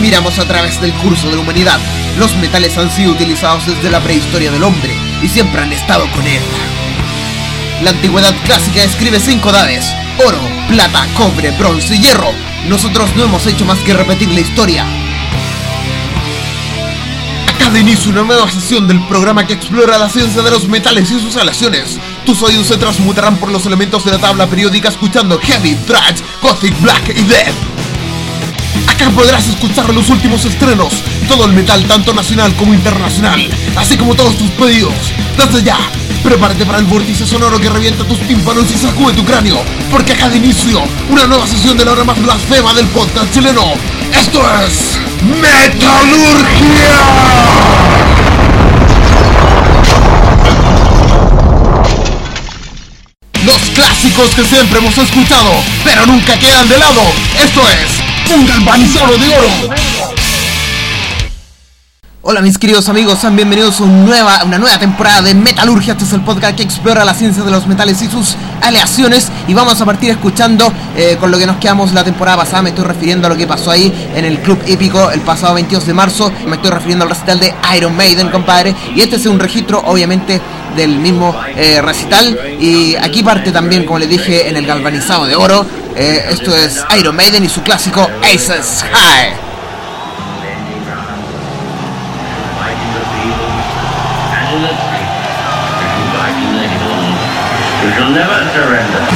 miramos a través del curso de la humanidad, los metales han sido utilizados desde la prehistoria del hombre y siempre han estado con él. La antigüedad clásica describe 5 edades: oro, plata, cobre, bronce y hierro. Nosotros no hemos hecho más que repetir la historia. Acá de inicio una nueva sesión del programa que explora la ciencia de los metales y sus aleaciones. Tus oídos se transmutarán por los elementos de la tabla periódica escuchando Heavy, Thrash, Gothic, Black y Death. Acá podrás escuchar los últimos estrenos, todo el metal tanto nacional como internacional, así como todos tus pedidos. Desde ya, prepárate para el vórtice sonoro que revienta tus tímpanos y sacude tu cráneo, porque acá de inicio una nueva sesión de la hora más blasfema del podcast chileno. Esto es Metalurgia. Los clásicos que siempre hemos escuchado, pero nunca quedan de lado. Esto es un galvanizado de oro. Hola mis queridos amigos, sean bienvenidos a una nueva temporada de Metalurgia. Este es el podcast que explora la ciencia de los metales y sus aleaciones. Y vamos a partir escuchando con lo que nos quedamos la temporada pasada. Me estoy refiriendo a lo que pasó ahí en el Club Hípico el pasado 22 de marzo. Me estoy refiriendo al recital de Iron Maiden, compadre. Y este es un registro, obviamente, del mismo recital. Y aquí parte también, como les dije, en el galvanizado de oro. Esto es Iron Maiden y su clásico Aces High. We shall never surrender.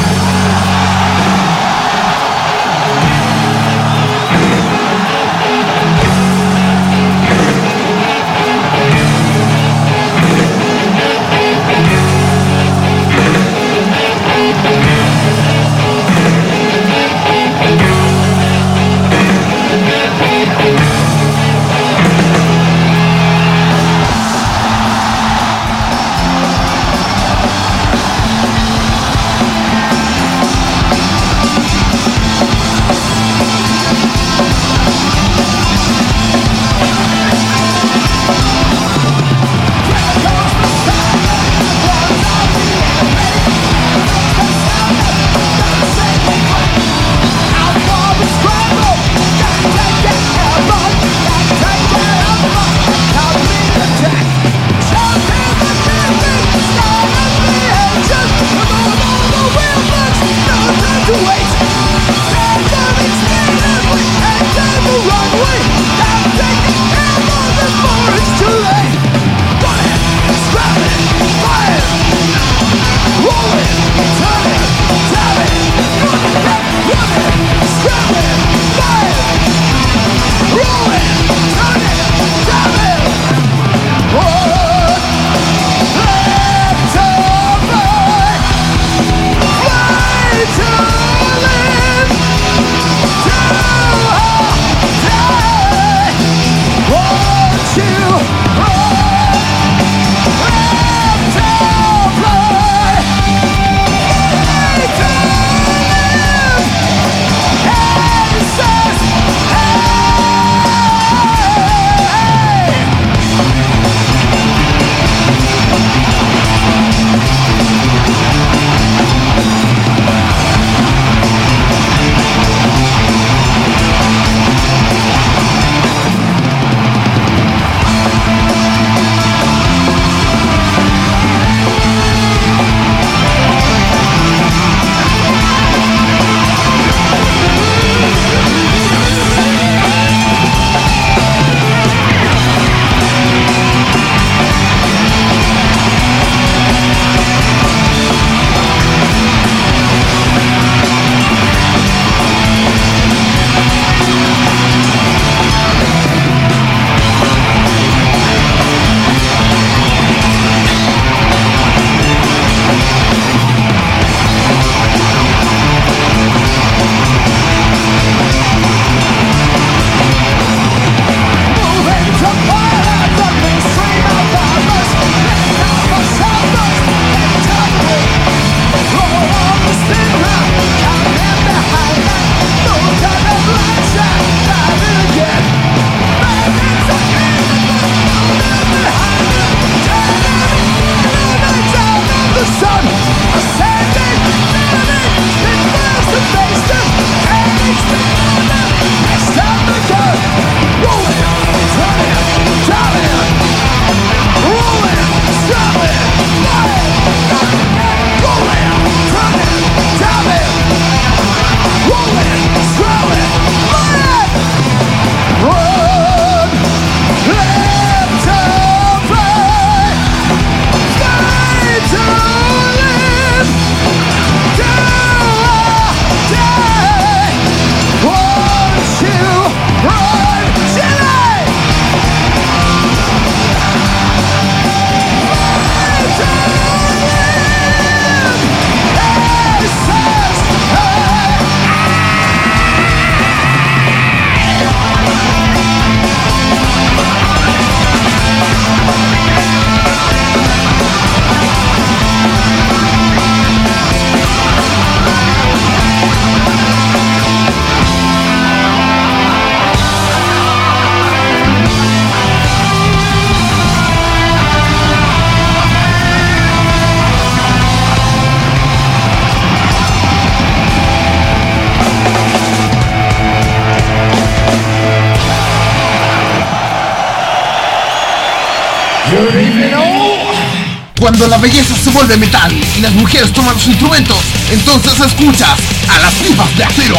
Cuando la belleza se vuelve metal y las mujeres toman los instrumentos, entonces escuchas a las divas de acero.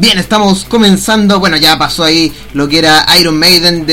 Bien, estamos comenzando. Bueno, ya pasó ahí lo que era Iron Maiden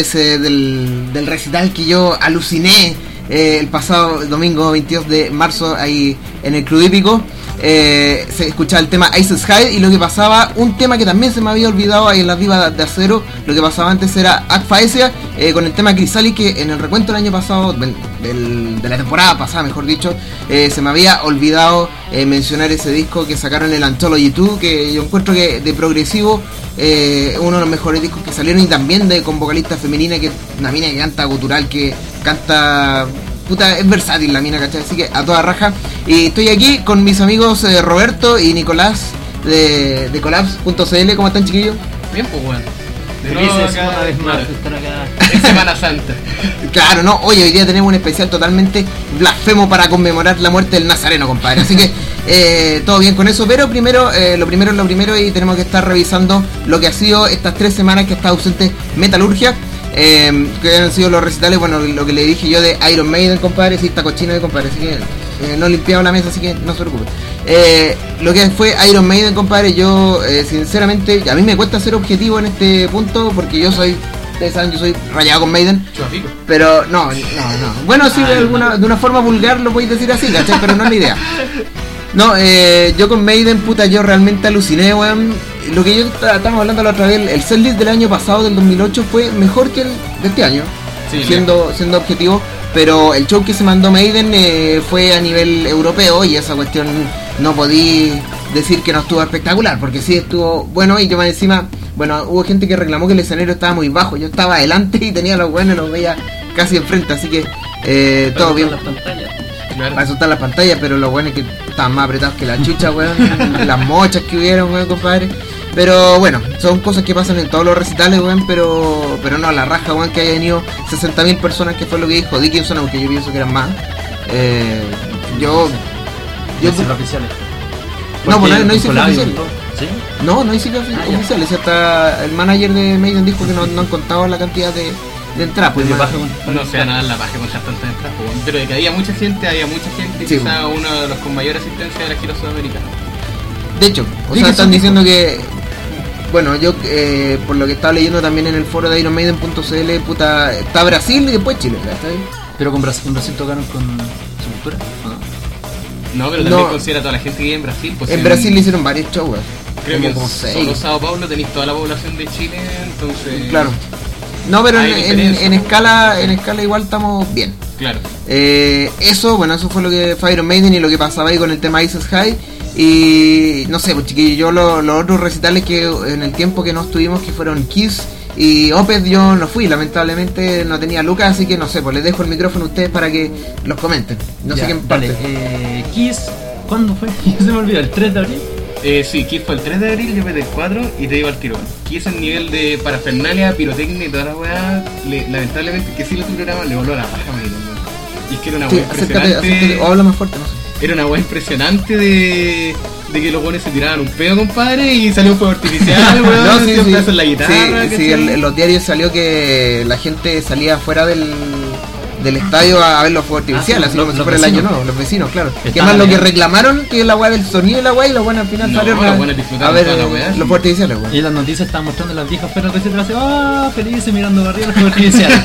del recital que yo aluciné el pasado domingo 22 de marzo ahí en el Club Hípico. Se escuchaba el tema Ice High y lo que pasaba, un tema que también se me había olvidado ahí en las Divas de Acero, lo que pasaba antes era Agfaesia con el tema Chrysalis, que en el recuento del año pasado, de la temporada pasada mejor dicho, se me había olvidado mencionar ese disco que sacaron el Anthology 2, que yo encuentro que de progresivo uno de los mejores discos que salieron, y también con vocalista femenina, que es una mina que canta gutural, que canta... Puta, es versátil la mina, ¿cachai? Así que a toda raja. Y estoy aquí con mis amigos Roberto y Nicolás de Collabs.cl. ¿Cómo están, chiquillos? Bien, pues bueno. Felices una vez más de estar acá en Semana Santa. Claro, no, hoy día tenemos un especial totalmente blasfemo para conmemorar la muerte del Nazareno, compadre. Así que todo bien con eso, pero primero, lo primero, y tenemos que estar revisando lo que ha sido estas 3 semanas que está ausente Metalurgia. Que han sido los recitales, bueno, lo que le dije yo de Iron Maiden, compadre, sí, está cochino de compadre, así que no he limpiado la mesa, así que no se preocupe. Lo que fue Iron Maiden, compadre, yo sinceramente, a mí me cuesta ser objetivo en este punto, porque yo soy, ustedes saben, yo soy rayado con Maiden. Chupapico. Pero no. Bueno, sí, de una forma vulgar lo podéis decir así, ¿cachai? Pero no es la idea. No, yo con Maiden, puta, yo realmente aluciné, weón. Lo que yo estábamos hablando la otra vez, el setlist del año pasado, del 2008, fue mejor que el de este año, sí, siendo objetivo. Pero el show que se mandó Maiden fue a nivel europeo, y esa cuestión no podí decir que no estuvo espectacular, porque sí estuvo bueno. Y yo más encima, bueno, hubo gente que reclamó que el escenario estaba muy bajo. Yo estaba adelante y tenía los buenos, los veía casi enfrente, así que todo bien. Claro. Para soltar las pantallas, pero lo bueno es que estaban más apretados que la chucha, weón. Las mochas que hubieron, weón, compadre. Pero bueno, son cosas que pasan en todos los recitales, weón. Pero no, la raja, weón, que haya venido 60.000 personas, que fue lo que dijo Dickinson, aunque yo pienso que eran más. Yo oficiales. No, pues no hice oficiales. ¿Sí? No hice oficiales. Hasta el manager de Maiden dijo que no han contado la cantidad de entradas, pues no sea nada la paja con tantas entradas, pero de que había mucha gente, sí, quizá uno de los con mayor asistencia de la gira sudamericana. De hecho, están diciendo que, bueno, yo por lo que estaba leyendo también en el foro de ironmaiden.cl, puta, está Brasil y después Chile, ¿está bien? Pero en Brasil tocaron con Sepultura, ¿no? Pero también considera a toda la gente que vive en Brasil. Pues en Brasil le hicieron varios shows, creo que como solo Sao Paulo tenéis toda la población de Chile, entonces... Claro. No, pero en escala igual estamos bien. Claro. Eso fue lo que fue Iron Maiden y lo que pasaba ahí con el tema Ice High. Y no sé, pues chiquillos, yo los otros recitales que en el tiempo que no estuvimos, que fueron Kiss y Opeth, yo no fui, lamentablemente no tenía lucas, así que no sé, pues les dejo el micrófono a ustedes para que los comenten. No sé quién parte. Kiss, ¿cuándo fue? Se me olvidó, ¿el 3 de abril? Sí, Kiss fue el 3 de abril, yo fui del 4 y te digo al tirón. Kiss en nivel de parafernalia, pirotecnia y toda la weá, lamentablemente que sí lo programa le voló la paja a Maiden, ¿no? Y es que era una weá impresionante. Acércate, o habla más fuerte, no sé. Era una weá impresionante de que los buenos se tiraban un pedo, compadre, y salió un fuego artificial, weón. No, sí. En la guitarra. Sí, en los diarios salió que la gente salía fuera del estadio a ver los fuegos artificiales, así como si fuera el año nuevo, los vecinos, claro. Que más lo que reclamaron, que es la weá del sonido y la weá, y los buenos al final salieron a ver los fuegos artificiales, weón. Y las noticias estaban mostrando a las viejas fuera de recitales, felices mirando para arriba los fuegos artificiales.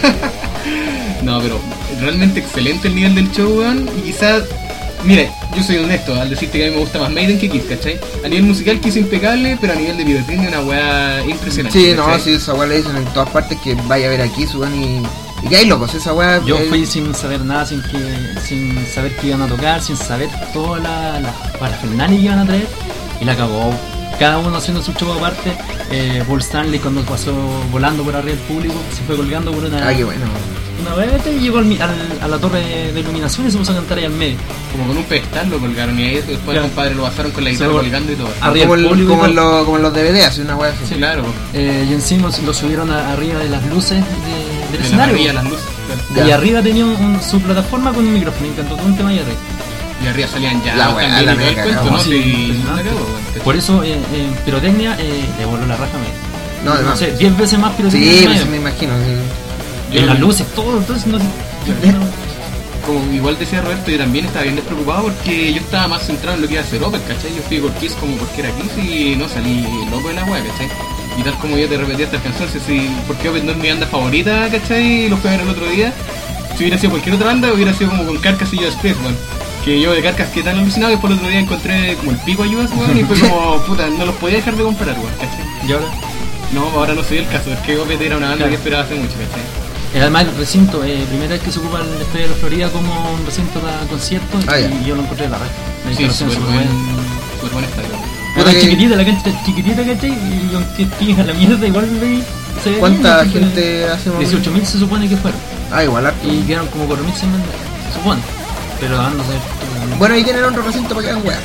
No, pero realmente excelente el nivel del show, weón, y quizás... Mire, yo soy honesto al decirte que a mí me gusta más Maiden que Kiss, ¿cachai? A nivel musical Kiss impecable, pero a nivel de pirotecnia una weá impresionante. Sí, ¿cachai? No, sí, esa weá le dicen en todas partes que vaya a ver a Kiss, weón, y que hay locos, esa weá. Yo fui sin saber nada, sin saber que iban a tocar, sin saber toda la parafernalia que iban a traer, y la cagó. Cada uno haciendo su show aparte. Paul Stanley, cuando pasó volando por arriba del público, se fue colgando por una... Ah, qué bueno. Una vez y llegó a la torre de iluminación y se puso a cantar ahí al medio. Como con un pedestal lo colgaron, y ahí después el compadre lo bajaron con la guitarra colgando y todo. Arriba como en los DVD, así una weá así. Sí, claro. Y encima lo subieron arriba de las luces del escenario. Las luces, claro. Y arriba tenía su plataforma con un micrófono, y cantó todo un tema ahí arriba. Y arriba salían ya la weá, la mega cagó, ¿no? Sí, por eso en pirotecnia le voló la raja a Maiden. No sé, 10 veces más pirotecnia. Sí, pues me imagino. Sí. En las luces, todo, entonces no sé. como igual decía Roberto, yo también estaba bien despreocupado porque yo estaba más centrado en lo que iba a hacer Opeth, ¿cachai? Yo fui por Kiss como porque era Kiss y no salí loco de la wea, ¿cachai? Y tal como yo te repetía estas canciones, porque Opeth no es mi banda favorita, ¿cachai? Lo fui a ver el otro día. Si hubiera sido cualquier otra banda, hubiera sido como con Carcass y Judas Priest, weón. Que yo de Carcass quedé tan alucinado que por el otro día encontré como el pico a Judas, weón, y fue como, puta, no los podía dejar de comparar, weón, ¿cachai? ¿Y ahora? No, ahora no soy el caso, es que Opeth era una banda que esperaba hace mucho, ¿cachai? Además el recinto, primera vez que se ocupa el Estadio de la Florida como un recinto para conciertos y yo lo encontré de la red. La Sí, instalación súper buen estadio. Puta, chiquitita, la cancha es chiquitita, ¿cachai? Y aunque estés a la mierda, igual se ve. ¿Cuánta bien, gente hace más? 18.000 se supone que fueron. Igual harto. Y quedaron como 4.100 ventas, se supone. Pero la banda se... Bueno, ahí tienen otro recinto para que hagan weas.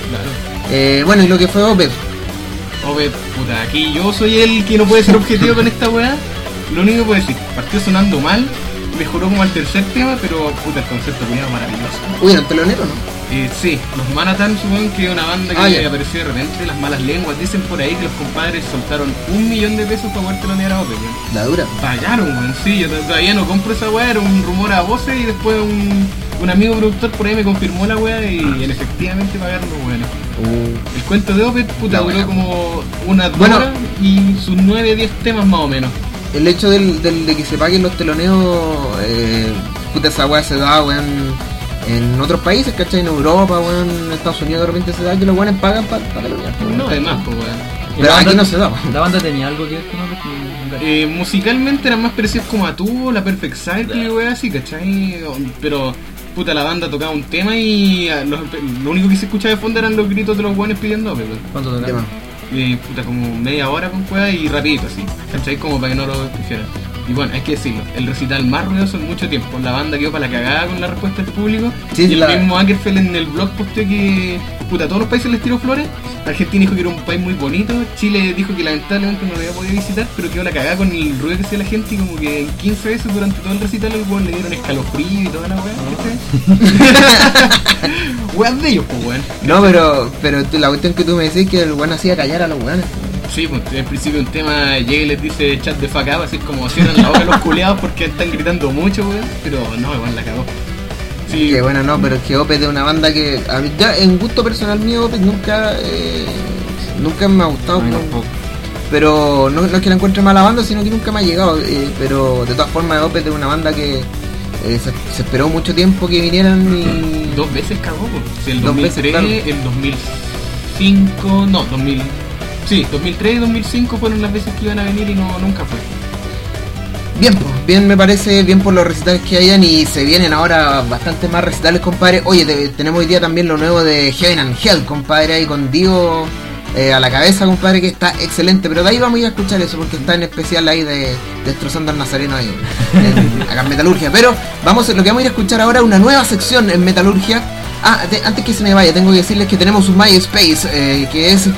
Claro. Bueno, y lo que fue Opeth. Opeth, puta, aquí yo soy el que no puede ser objetivo con esta weá. Lo único que puedo decir, partió sonando mal, mejoró como al tercer tema, pero puta, el concepto culiado maravilloso. Uy, ¿era el telonero, no? Sí, los Manhattan supongo que es una banda que apareció de repente, las malas lenguas, dicen por ahí que los compadres soltaron $1.000.000 para poder telonear a Opeth, weón. La dura. Pagaron, weón, sí, yo todavía no compro esa weá, era un rumor a voces y después un amigo productor por ahí me confirmó la weá y efectivamente pagaron los weones. El cuento de Opeth, puta, duró como unas 2 horas y sus 9-10 temas más o menos. El hecho de que se paguen los teloneos, puta, esa weá se da, weón, en otros países, ¿cachai? En Europa, weón, en Estados Unidos de repente se da que los weones pagan para telonear. No, además, pues weón. Pero aquí no se da. ¿La banda tenía algo que ver con Opeth? Musicalmente eran más parecidos como a tú, la Perfect Circle y weá así, ¿cachai? Pero, puta, la banda tocaba un tema y lo único que se escuchaba de fondo eran los gritos de los weones pidiendo Opeth, weón. ¿Cuánto tocaba? Puta, como media hora con cueva y rapidito así, ¿cachai? Como para que no lo escucharan. Y bueno, hay que decirlo, el recital más ruidoso en mucho tiempo. La banda quedó para la cagada con la respuesta del público. Sí, y el mismo Ackerfeld en el blog posteó que, puta, a todos los países les tiró flores. Argentina dijo que era un país muy bonito. Chile dijo que lamentablemente no lo había podido visitar, pero quedó la cagada con el ruido que hacía la gente. Y como que en 15 veces durante todo el recital el weón le dieron escalofrío y toda la weá, ¿cachai? Weas de ellos, pues weón. No, pero la cuestión que tú me decís es que el weón hacía callar a los weones. Sí, pues en principio un tema llega y les dice chat de fuck up, así como cierran la boca los culeados porque están gritando mucho, weón. Pero no, igual la cagó. Sí. Que bueno, no, pero es que Opeth es una banda que, a mí, ya en gusto personal mío, Opeth nunca me ha gustado. Pero no es que la encuentre mala banda, sino que nunca me ha llegado. Pero de todas formas, Opeth es una banda que se esperó mucho tiempo que vinieran y... 2 veces cagó, pues. Sí, el 2 2003, veces, claro. el 2005, no, 2000... Sí, 2003 y 2005 fueron las veces que iban a venir y nunca fue. Bien, pues, bien me parece, bien por los recitales que hayan y se vienen ahora bastantes más recitales, compadre. Oye, tenemos hoy día también lo nuevo de Heaven and Hell, compadre, ahí con Dio a la cabeza, compadre, que está excelente. Pero de ahí vamos a ir a escuchar eso porque está en especial ahí de Destrozando al Nazareno ahí acá en Metalurgia. Pero lo que vamos a ir a escuchar ahora es una nueva sección en Metalurgia. Antes que se me vaya, tengo que decirles que tenemos un MySpace, que es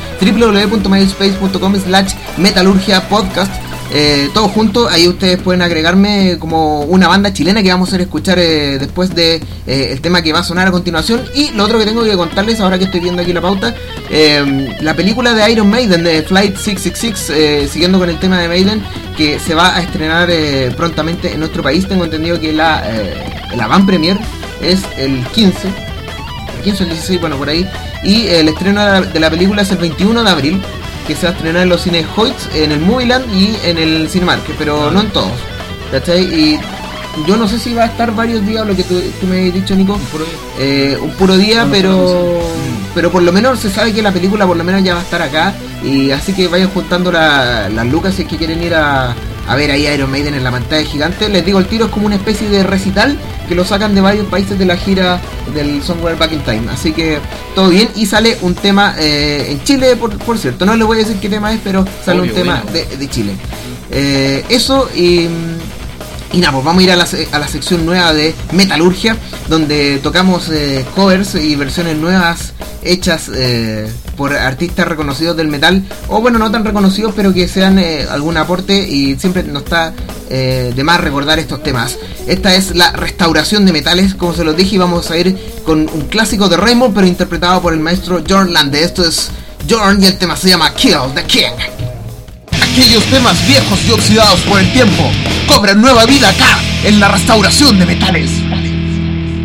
www.myspace.com/metalurgiapodcast. Todo junto, ahí ustedes pueden agregarme como una banda chilena que vamos a escuchar después de el tema que va a sonar a continuación. Y lo otro que tengo que contarles, ahora que estoy viendo aquí la pauta, la película de Iron Maiden, de Flight 666, siguiendo con el tema de Maiden, que se va a estrenar prontamente en nuestro país. Tengo entendido que la van premier es el 15 o el 16, bueno, por ahí. Y el estreno de la película es el 21 de abril, que se va a estrenar en los cines Hoyts, en el Movieland y en el Cinemark, pero no en todos, ¿cachai? Y yo no sé si va a estar varios días, lo que tú me has dicho, Nico, un puro día, pero por lo menos se sabe que la película por lo menos ya va a estar acá, y así que vayan juntando las lucas si es que quieren ir a ver ahí a Iron Maiden en la pantalla gigante. Les digo, el tiro es como una especie de recital que lo sacan de varios países de la gira del Somewhere Back in Time, así que todo bien. Y sale un tema en Chile, por cierto, no les voy a decir qué tema es, pero sale un tema de Chile. Eso y nada, pues vamos a ir a la sección nueva de Metalurgia, donde tocamos covers y versiones nuevas hechas por artistas reconocidos del metal, o bueno, no tan reconocidos, pero que sean algún aporte, y siempre nos está de más recordar estos temas. Esta es la restauración de metales, como se los dije, y vamos a ir con un clásico de Rainbow, pero interpretado por el maestro Jorn Lande. Esto es Jorn y el tema se llama Kill the King. Aquellos temas viejos y oxidados por el tiempo cobran nueva vida acá, en la restauración de metales.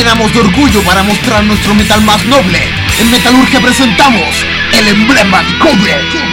llenamos de orgullo para mostrar nuestro metal más noble. En Metalurgia presentamos el emblema de cobre.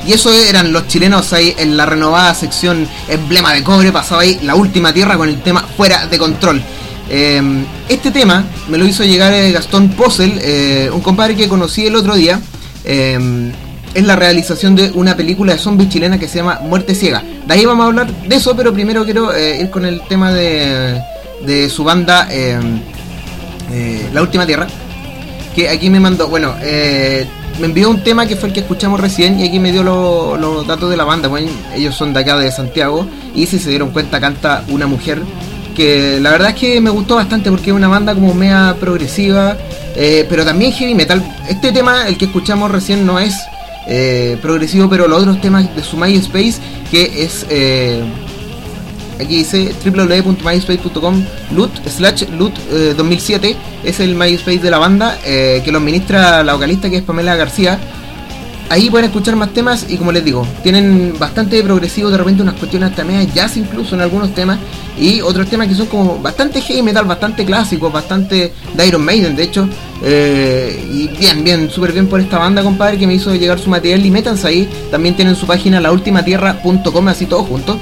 Y eso eran los chilenos ahí en la renovada sección Emblema de Cobre. Pasaba ahí La Última Tierra con el tema Fuera de Control. Este tema me lo hizo llegar Gastón Posel, un compadre que conocí el otro día. Es la realización de una película de zombies chilena que se llama Muerte Ciega. De ahí vamos a hablar de eso, pero primero quiero ir con el tema de su banda La Última Tierra, que aquí me mandó, bueno, me envió un tema que fue el que escuchamos recién, y aquí me dio los datos de la banda. Bueno, ellos son de acá de Santiago, y si se dieron cuenta canta una mujer, que la verdad es que me gustó bastante porque es una banda como media progresiva, pero también heavy metal. Este tema, el que escuchamos recién, no es progresivo, pero los otros temas de su MySpace, que es aquí dice www.myspace.com /loot 2007, es el MySpace de la banda, que lo administra la vocalista, que es Pamela García. Ahí pueden escuchar más temas, y como les digo, tienen bastante progresivo, de repente unas cuestiones hasta media jazz incluso en algunos temas, y otros temas que son como bastante heavy metal, bastante clásicos, bastante de Iron Maiden de hecho, y bien, súper bien por esta banda, compadre, que me hizo llegar su material. Y métanse ahí, también tienen su página laultimatierra.com, así todo junto.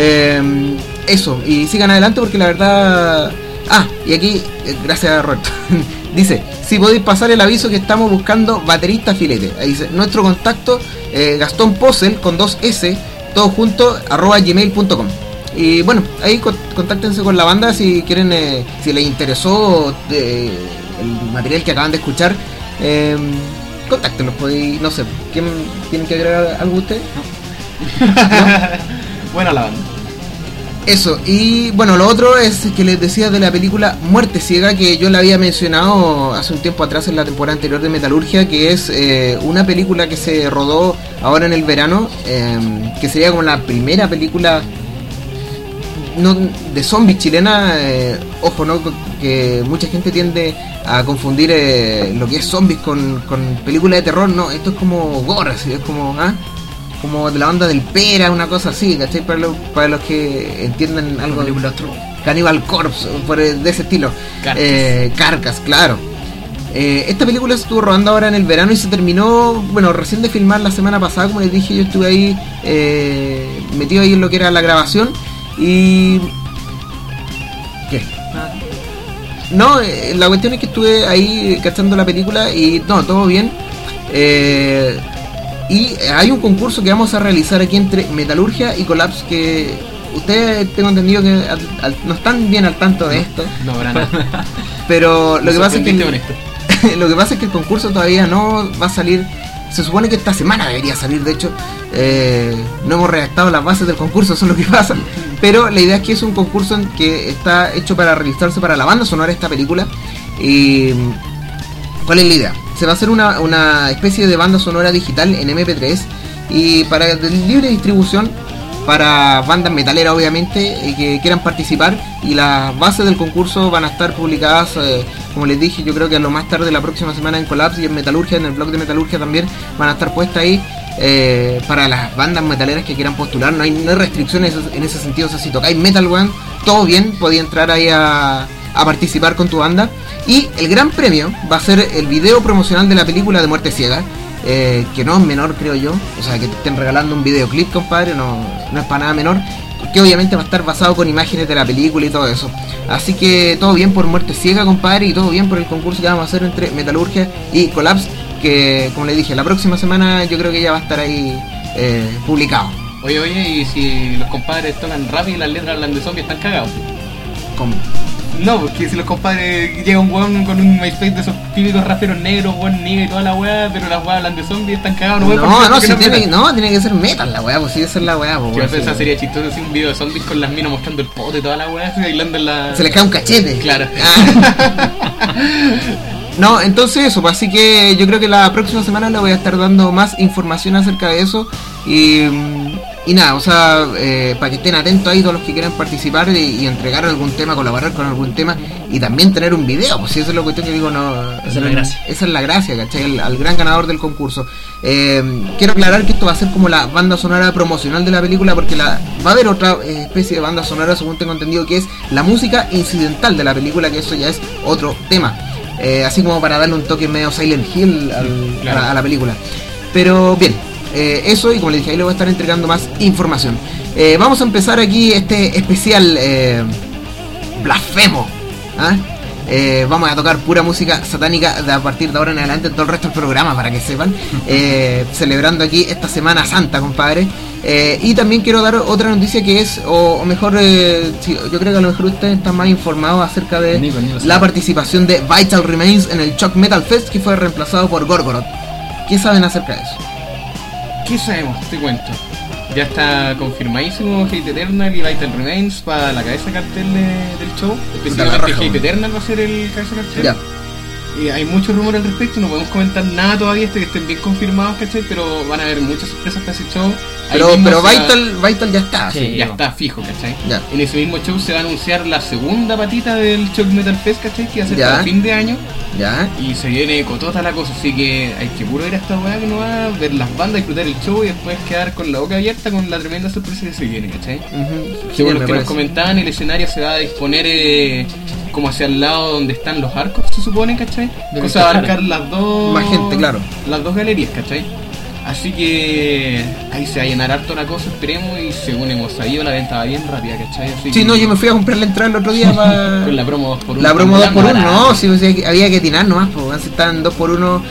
Eso, y sigan adelante porque la verdad... y aquí, gracias Roberto, dice, si podéis pasar el aviso que estamos buscando baterista filete. Ahí dice, nuestro contacto, Gastón Posel, con 2S, todo junto, @gmail.com. Y bueno, ahí contáctense con la banda si quieren, si les interesó el material que acaban de escuchar, contáctenlos, podéis, no sé, ¿tienen que agregar algo ustedes? ¿No? Buena la banda. Eso, y bueno, lo otro es que les decía de la película Muerte Ciega, que yo la había mencionado hace un tiempo atrás en la temporada anterior de Metalurgia, que es una película que se rodó ahora en el verano, que sería como la primera película de zombies chilena. Ojo, ¿no? Que mucha gente tiende a confundir lo que es zombies con películas de terror. No, esto es como gore, ¿sí? Es como... como de la onda del Pera, una cosa así, ¿cachai? Para los que entienden algo de Cannibal Corpse, de ese estilo. Carcass, claro. Esta película se estuvo rodando ahora en el verano y se terminó, bueno, recién de filmar la semana pasada, como les dije. Yo estuve ahí metido ahí en lo que era la grabación y... ¿Qué? No, la cuestión es que estuve ahí cachando la película y no, todo bien. Y hay un concurso que vamos a realizar aquí entre Metalurgia y Collapse, que ustedes, tengo entendido que no están bien al tanto de esto. No, para nada. Pero lo que pasa es que lo que pasa es que el concurso todavía no va a salir. Se supone que esta semana debería salir, de hecho. No hemos redactado las bases del concurso, eso es lo que pasa. Pero la idea es que es un concurso que está hecho para realizarse para la banda sonora de esta película. Y ¿cuál es la idea? Se va a hacer una especie de banda sonora digital en MP3 y para de libre distribución para bandas metaleras, obviamente, que quieran participar, y las bases del concurso van a estar publicadas, como les dije, yo creo que a lo más tarde la próxima semana en Collapse y en Metalurgia, en el blog de Metalurgia también van a estar puestas ahí para las bandas metaleras que quieran postular. No hay restricciones en ese sentido, o sea, si tocáis Metal One, todo bien, podía entrar ahí a participar con tu banda. Y el gran premio va a ser el video promocional de la película de Muerte Ciega, que no es menor, creo yo. O sea, que te estén regalando un videoclip, compadre, no es para nada menor, que obviamente va a estar basado con imágenes de la película y todo eso. Así que todo bien por Muerte Ciega, compadre, y todo bien por el concurso que vamos a hacer entre Metalurgia y Collapse, que como les dije, la próxima semana yo creo que ya va a estar ahí publicado. Oye, y si los compadres tocan rap y las letras hablan de zombies, están cagados. ¿Cómo? No, porque si los compadres, llega un weón con un MySpace de esos típicos raperos negros, weón niga y toda la weá, pero las weas hablan de zombies, están cagados, tiene que ser metal la weá, pues sí, esa es la weá, pues. Yo pensaba sería chistoso así un video de zombies con las minas mostrando el pote y toda la weá, bailando en la... Se les cae un cachete. Claro. No, entonces eso, pues, así que yo creo que la próxima semana le voy a estar dando más información acerca de eso. Y nada, o sea, para que estén atentos ahí todos los que quieran participar y entregar algún tema, colaborar con algún tema, y también tener un video, pues si eso es lo que digo, no, esa es la gracia. Esa es la gracia, ¿cachai? Al gran ganador del concurso. Quiero aclarar que esto va a ser como la banda sonora promocional de la película, porque va a haber otra especie de banda sonora, según tengo entendido, que es la música incidental de la película, que eso ya es otro tema. Así como para darle un toque medio Silent Hill a la película. Pero bien, eso, y como les dije, ahí le voy a estar entregando más información. Vamos a empezar aquí este especial blasfemo. ¿Ah? Vamos a tocar pura música satánica a partir de ahora en adelante en todo el resto del programa, para que sepan, celebrando aquí esta Semana Santa, compadre. Y también quiero dar otra noticia que es, o mejor, sí, yo creo que a lo mejor ustedes están más informados acerca de la participación de Vital Remains en el Shock Metal Fest, que fue reemplazado por Gorgoroth. ¿Qué saben acerca de eso? ¿Qué sabemos? Te cuento. Ya está confirmadísimo Hate Eternal y Vital Remains para la cabeza de cartel del show. Específicamente Hate Eternal va a ser el cabeza de cartel. Ya. Hay muchos rumores al respecto, no podemos comentar nada todavía que estén bien confirmados, ¿cachai? Pero van a haber muchas sorpresas para ese show. Pero Vital ya está. Sí, ya está fijo, ¿cachai? Ya. En ese mismo show se va a anunciar la segunda patita del Shock Metal Fest, ¿cachai? Que va a ser Ya. para fin de año. Ya. Y se viene cotota la cosa, así que hay que puro ir a esta weá que no va a ver las bandas, disfrutar el show y después quedar con la boca abierta con la tremenda sorpresa que se viene, ¿cachai? Según los que nos comentaban, el escenario se va a disponer como hacia el lado donde están los arcos, se supone, ¿cachai? Debe Cosa de estar abarcar las dos... Más gente, claro. Las dos galerías, ¿cachai? Así que ahí se va a llenar harto la cosa, esperemos, y según hemos sabido la venta va bien rápida, ¿cachai? Así Sí, que no, yo me fui a comprar la entrada el otro día para... con la promo 2x1. La promo 2x1, Barata. no, sí, había que atinar nomás, pues, si estaban 2x1,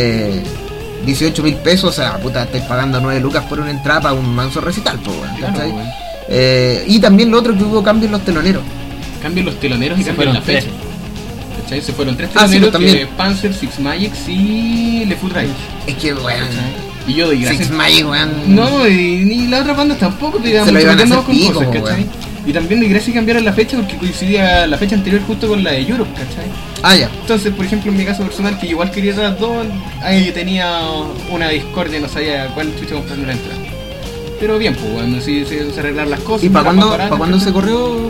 18.000 pesos, o sea, puta, estáis pagando 9 lucas por una entrada para un manso recital, pues, Claro, ¿cachai? weón. Y también lo otro que hubo cambios en los teloneros. Cambian los teloneros y Se cambian la fueron fecha. ¿Cachai? Se fueron 3 Ah, sí, teloneros, pues, también. que Panzer, Six Magics y Le Food Riders. Es que, weón, Y yo doy gracias. Six Magic, weón. No, y ni las otras bandas tampoco, te Se lo iban a hacer con pico, cosas, ¿cachai? weón. Y también doy gracias que cambiaron la fecha porque coincidía la fecha anterior justo con la de Europe, ¿cachai? Ah, ya. Entonces, por ejemplo, en mi caso personal, que igual quería las dos, ahí yo tenía una discordia, no sabía cuál chucha comprarme la entrada. Pero bien, pues, bueno, así se arreglar las cosas. ¿Y para las más cuándo, baratas, para cuándo se ¿cachai? corrió?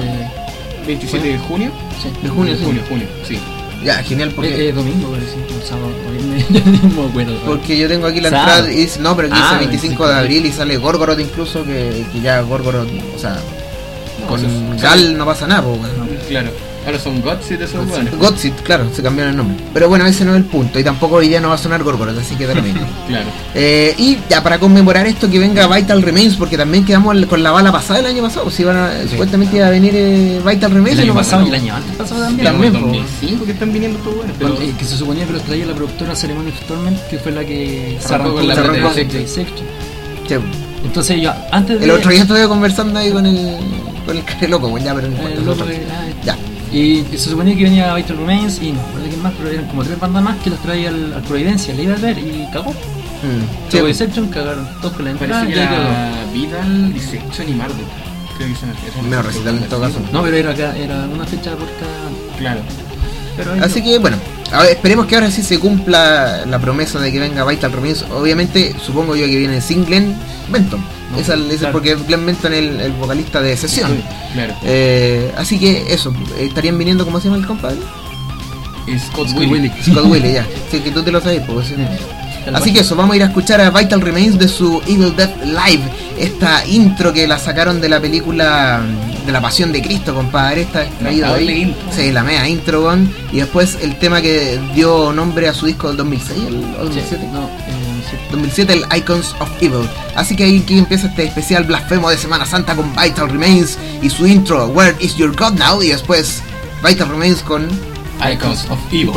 27 de junio. De junio, sí. Junio, sí. Ya, genial, porque... domingo, parece, un sábado, viernes, no me acuerdo. Porque yo tengo aquí la Sábado. entrada, no, pero aquí dice 25 de 25. abril y sale Gorgoroth incluso, que ya Gorgoroth, o sea, con eso- Gal no pasa nada, pues, weón. Claro. Ahora son Gods y de esos weones. Godseed, claro, se cambiaron el nombre. Pero bueno, ese no es el punto. Y tampoco hoy día no va a sonar Gorgoroth, así que da lo mismo. Claro. Y ya para conmemorar esto, que venga Vital Remains, porque también quedamos con la bala pasada el año pasado. Pues supuestamente iba a venir Vital Remains. El y año no pasado y pasó. el año antes pasado también. También, Como po. 2005 que están viniendo estos weones. Pero Que se suponía que los traía la productora Ceremony Torment, que fue la que Se arrancó con la se plata arrancó. de de Section. Section. Che, Entonces yo, antes de... el otro día estuve conversando ahí con el care loco, pues ya, pero no importa, el es otro otro. de- Ya. Y se suponía que venía Vital Remains y no recuerdo quién más, pero eran como 3 bandas más que los traía al Providencia, le iba a ver y cagó. Sí, Luego Deception cagaron todos con la entrada parece y que ahí quedó. era Vital, Dissection y Marduk. Creo que son medio recital en todo caso. No, pero era una fecha por cada... Claro. Pero ahí Así que bueno, a ver, esperemos que ahora sí se cumpla la promesa de que venga Vital Remains. Obviamente, supongo yo que viene sin Glenn Benton. No, Ese es claro. porque Glenn Benton es el vocalista de sesión. Claro. Así que eso, estarían viniendo, ¿cómo se llama el compadre? Scott Scott Willy. Willy. Scott Willy, ya. Sí, que tú te lo sabes, pues. Sí. Te la Así que eso, vamos a ir a escuchar a Vital Remains de su Evil Death Live. Esta intro que la sacaron de la película de la Pasión de Cristo, compadre. Está extraído de Notable ahí. intro. Sí, la mea intro, con. Y después el tema que dio nombre a su disco del 2006, o 2007. Sí, no, 2007, el Icons of Evil. Así que ahí que empieza este especial blasfemo de Semana Santa con Vital Remains y su intro Where is Your God Now, y después Vital Remains con Icons of Evil.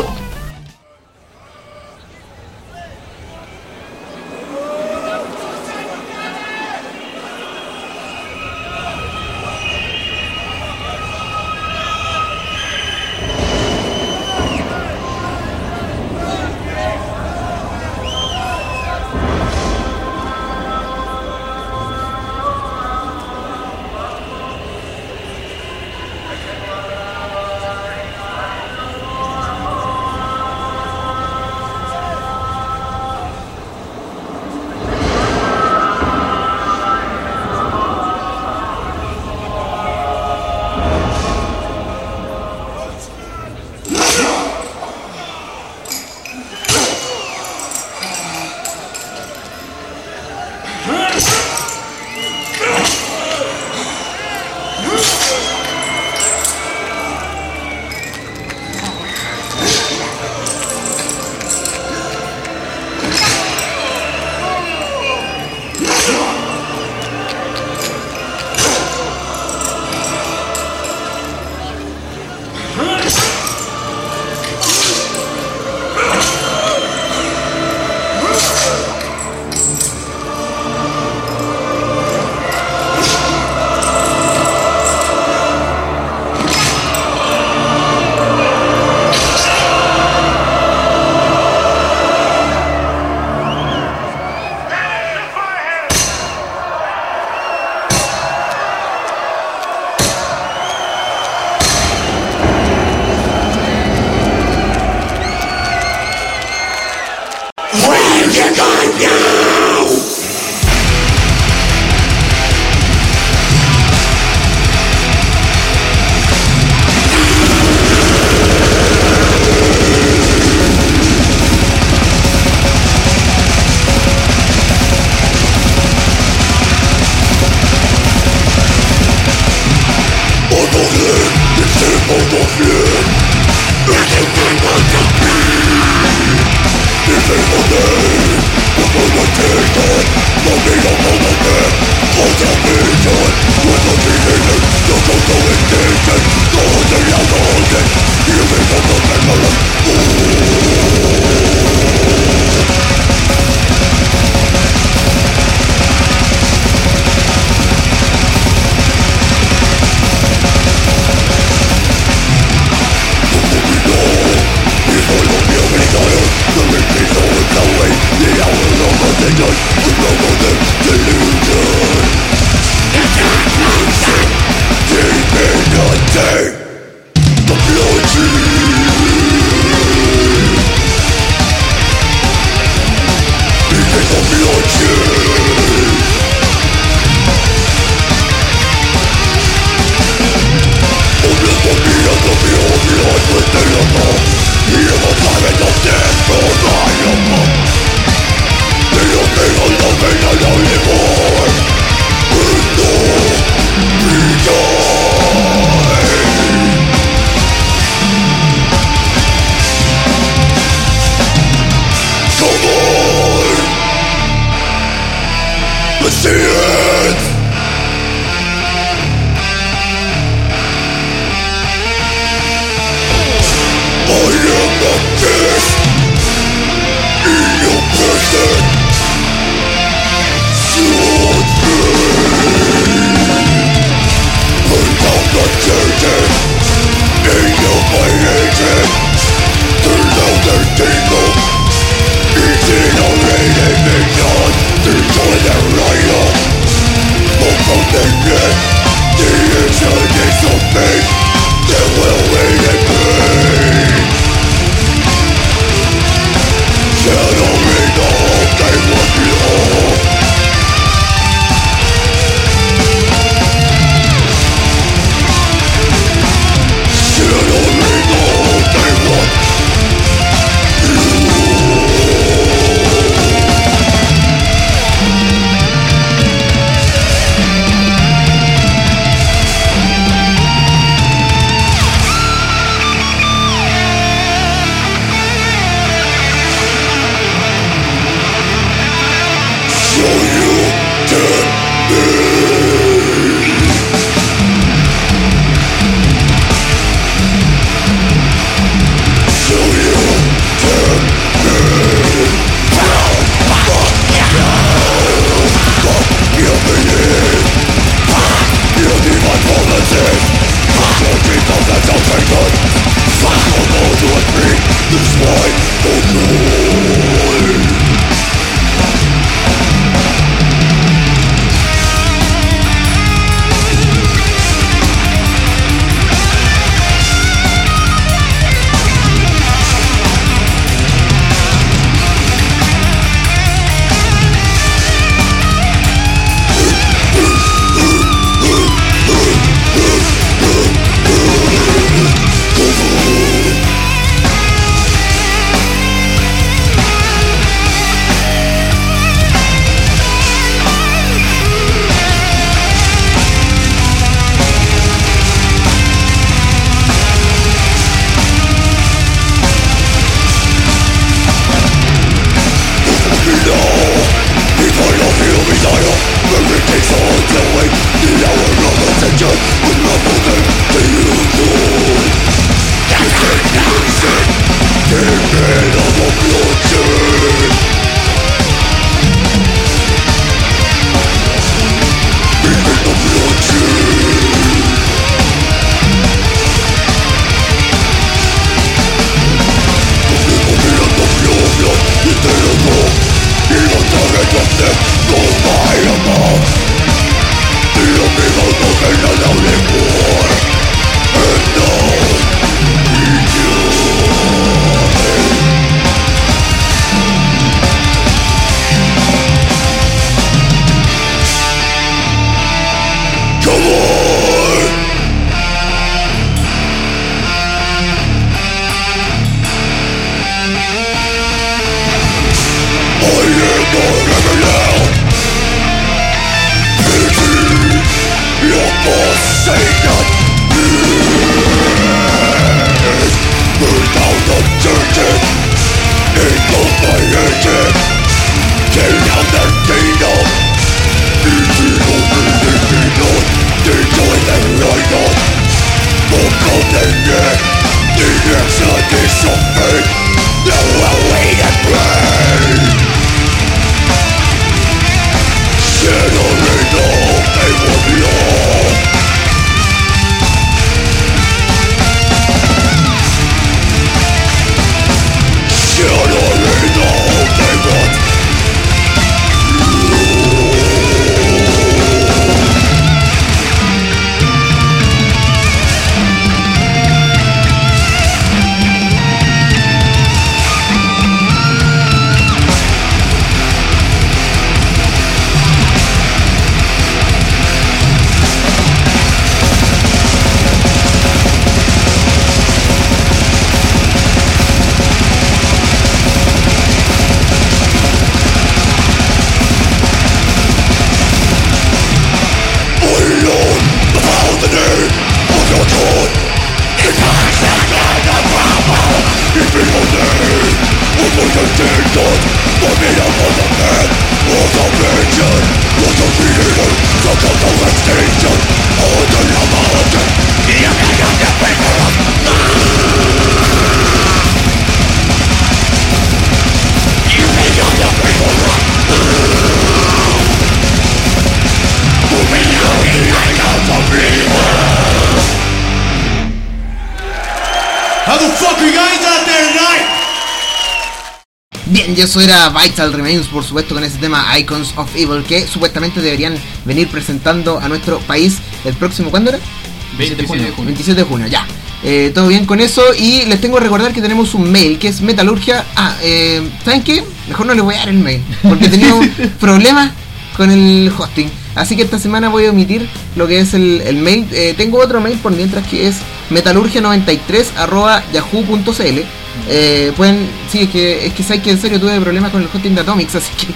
Bien, y eso era Vital Remains, por supuesto, con ese tema Icons of Evil, que supuestamente deberían venir presentando a nuestro país el próximo, ¿cuándo era? 27 de junio, ya. Todo bien con eso, y les tengo que recordar que tenemos un mail que es Metalurgia. ¿Saben qué? Mejor no les voy a dar el mail, porque tenía un problema con el hosting. Así que esta semana voy a omitir lo que es el mail. Tengo otro mail por mientras, que es metalurgia93@yahoo.cl. Pueden, sí, es que sabes que en serio tuve problemas con el hosting de Atomics, así que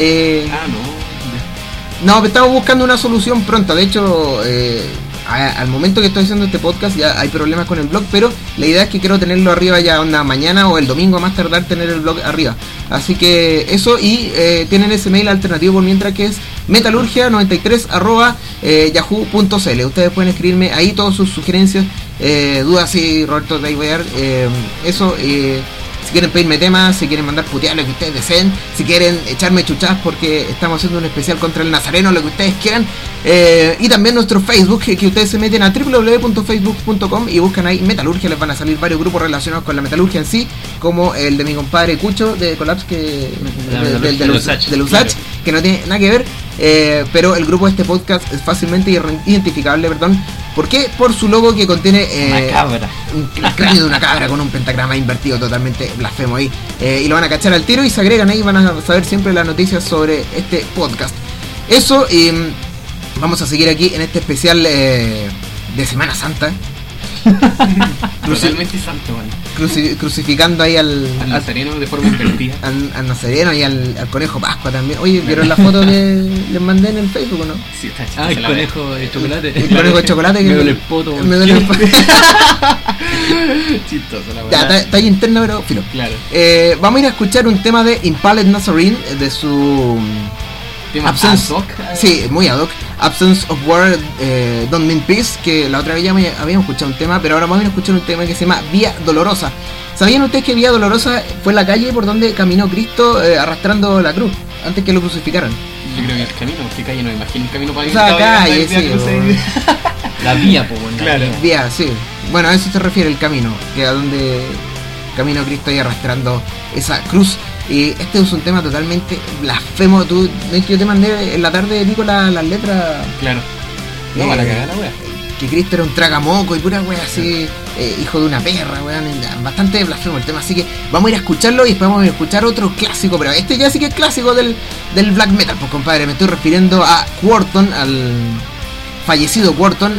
no, estamos buscando una solución pronta. De hecho, al momento que estoy haciendo este podcast ya hay problemas con el blog, pero la idea es que quiero tenerlo arriba ya onda mañana o el domingo a más tardar, tener el blog arriba. Así que eso, y tienen ese mail alternativo por mientras, que es metalurgia93@yahoo.cl. Ustedes pueden escribirme ahí todas sus sugerencias, dudas, sí, Roberto, te voy a dar eso. Si quieren pedirme temas, si quieren mandar putear, lo que ustedes deseen, si quieren echarme chuchas porque estamos haciendo un especial contra el Nazareno, lo que ustedes quieran. Y también nuestro Facebook, que ustedes se meten a www.facebook.com y buscan ahí Metalurgia. Les van a salir varios grupos relacionados con la metalurgia en sí, como el de mi compadre Cucho de Collapse, de Lusach, que no tiene nada que ver. Pero el grupo de este podcast es fácilmente identificable, ¿por qué? Por su logo, que contiene una cabra, un cráneo de una cabra con un pentagrama invertido totalmente blasfemo ahí, y lo van a cachar al tiro y se agregan ahí, van a saber siempre las noticias sobre este podcast. Eso, y vamos a seguir aquí en este especial de Semana Santa. Totalmente santo, man. Crucificando ahí al Nazareno de forma invertida. Al Nazareno y al Conejo Pascua también. Oye, ¿vieron la foto que les mandé en el Facebook o no? Sí, está chido. El conejo de chocolate. El conejo de chocolate que me duele el poto. Me duele el poto. Chistoso la Ya, verdad. está ahí interno, pero filo. Claro. Vamos a ir a escuchar un tema de Impaled Nazarene, de su Tema Absence. ad hoc. Sí, muy ad hoc. Absence of War, Don't Mean Peace, que la otra vez ya habíamos escuchado un tema, pero ahora vamos a ir a escuchar un tema que se llama Vía Dolorosa. ¿Sabían ustedes que Vía Dolorosa fue la calle por donde caminó Cristo arrastrando la cruz, antes que lo crucificaran? Yo creo que el camino, porque calle no me imagino un camino para O sea, calle, sí, La vía, pues, bueno. Claro. Vía, sí. Bueno, a eso se refiere el camino, que a donde caminó Cristo y arrastrando esa cruz. Y este es un tema totalmente blasfemo. Tú, yo te mandé en la tarde, Nico, las letras. Claro. No, para cagar la wea. Que Cristo era un tragamoco y pura wea así, hijo de una perra, weón. Bastante blasfemo el tema, así que vamos a ir a escucharlo y después vamos a ir a escuchar otro clásico, pero este ya sí que es clásico del black metal, pues compadre. Me estoy refiriendo a Quorthon, al fallecido Quorthon,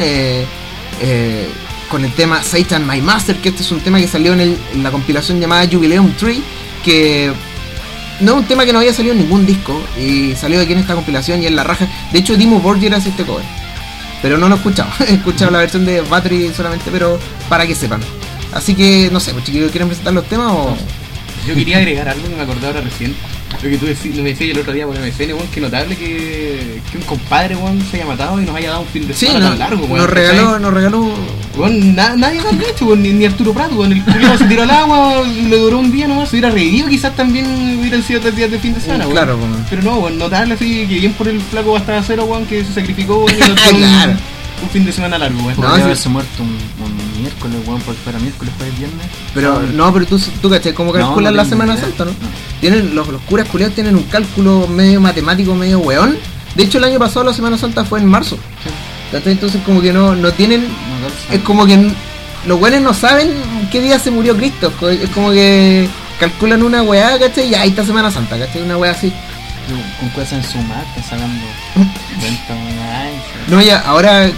con el tema Satan My Master, que este es un tema que salió en la compilación llamada Jubileum Tree, que no es un tema que no había salido en ningún disco y salió aquí en esta compilación y en la raja. De hecho, Dimmu Borgir hace este cover, pero no lo he escuchado. He escuchado la versión de Battery solamente, pero para que sepan. Así que no sé, pues chiquillos, ¿quieren presentar los temas o...? Yo quería agregar algo que me acordé ahora recién. Lo que tú me decías el otro día por MSN, weón, que notable que un compadre, weón, se haya matado y nos haya dado un fin de semana tan largo, weón. Nos regaló... Weón, nadie más de hecho, weón, ni Arturo Prat, weón. El culiao se tiró al agua, le duró un día nomás, se hubiera revivido, quizás también hubieran sido 3 días de fin de semana, weón. Claro, weón. Pero no, weón, notable así que bien por el flaco Bastard Cero, weón, que se sacrificó, weón, y nos dio Claro. un fin de semana largo, weón. No, Podría sí. haberse muerto un miércoles, weón, porque fuera miércoles, jueves, viernes. Pero no, pero tú cachai cómo calculan no la tengo Semana idea. Santa, ¿no? Tienen los curas culiados tienen un cálculo medio matemático, medio weón. De hecho, el año pasado la Semana Santa fue en marzo. ¿Cachai? Entonces como que no tienen... No calza. Es como que los weones no saben qué día se murió Cristo. Es como que calculan una weá, ¿cachai? Y ahí está Semana Santa, ¿cachai? Una weá así. Con cosas en su mate, sacando cuenta, ay, sí. No, ya, ahora